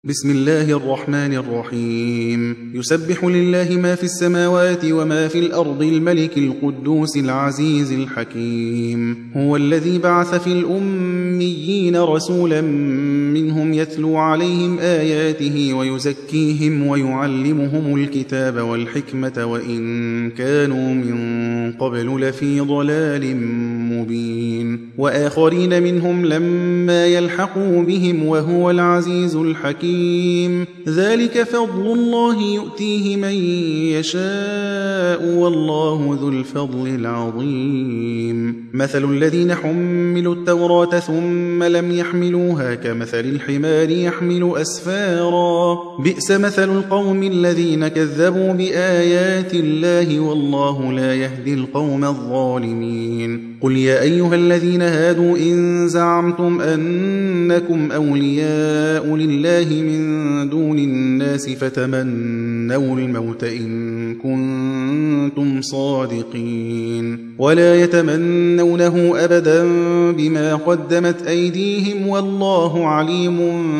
بسم الله الرحمن الرحيم. يسبح لله ما في السماوات وما في الأرض الملك القدوس العزيز الحكيم. هو الذي بعث في الأميين رسولا منهم يتلو عليهم آياته ويزكيهم ويعلمهم الكتاب والحكمة وإن كانوا من قبل لفي ضلال مبين. وآخرين منهم لما يلحقوا بهم وهو العزيز الحكيم. ذلك فضل الله يؤتيه من يشاء والله ذو الفضل العظيم. مثل الذين حملوا التوراة ثم لم يحملوها كمثل الحمار يحمل أسفارا بئس مثل القوم الذين كذبوا بآيات الله والله لا يهدي القوم الظالمين. قل يا أيها الذين هادوا إن زعمتم أنكم أولياء لله من دون الناس فتمنوا الموت إن كنتم صادقين ولا يتمنونه أبدا بما قدمت أيديهم والله عليم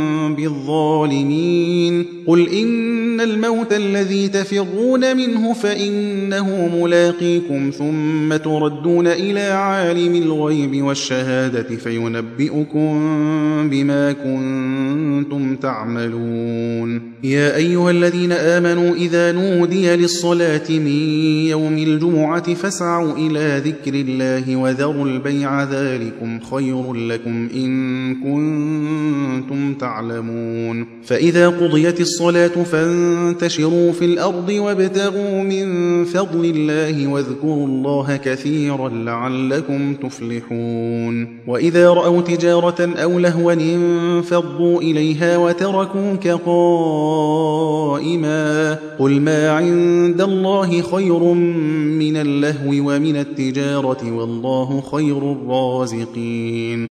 بالظالمين. قل إن الموت الذي تفرون منه فإنه ملاقيكم ثم تردون إلى عالم الغيب والشهادة فينبئكم بما كنتم تعملون. يا أيها الذين آمنوا إذا نودي للصلاة من يوم الجمعة فاسعوا إلى ذكر الله وذروا البيع ذلكم خير لكم إن كنتم تعلمون. فإذا قضيت الصلاة فانتشروا في الأرض وابتغوا من فضل الله واذكروا الله كثيرا لعلكم تفلحون. وإذا رأوا تجارة أو لهوا انفضوا إليها وتركوك قائما قل ما عند الله خير من اللهو ومن التجارة والله خير الرازقين.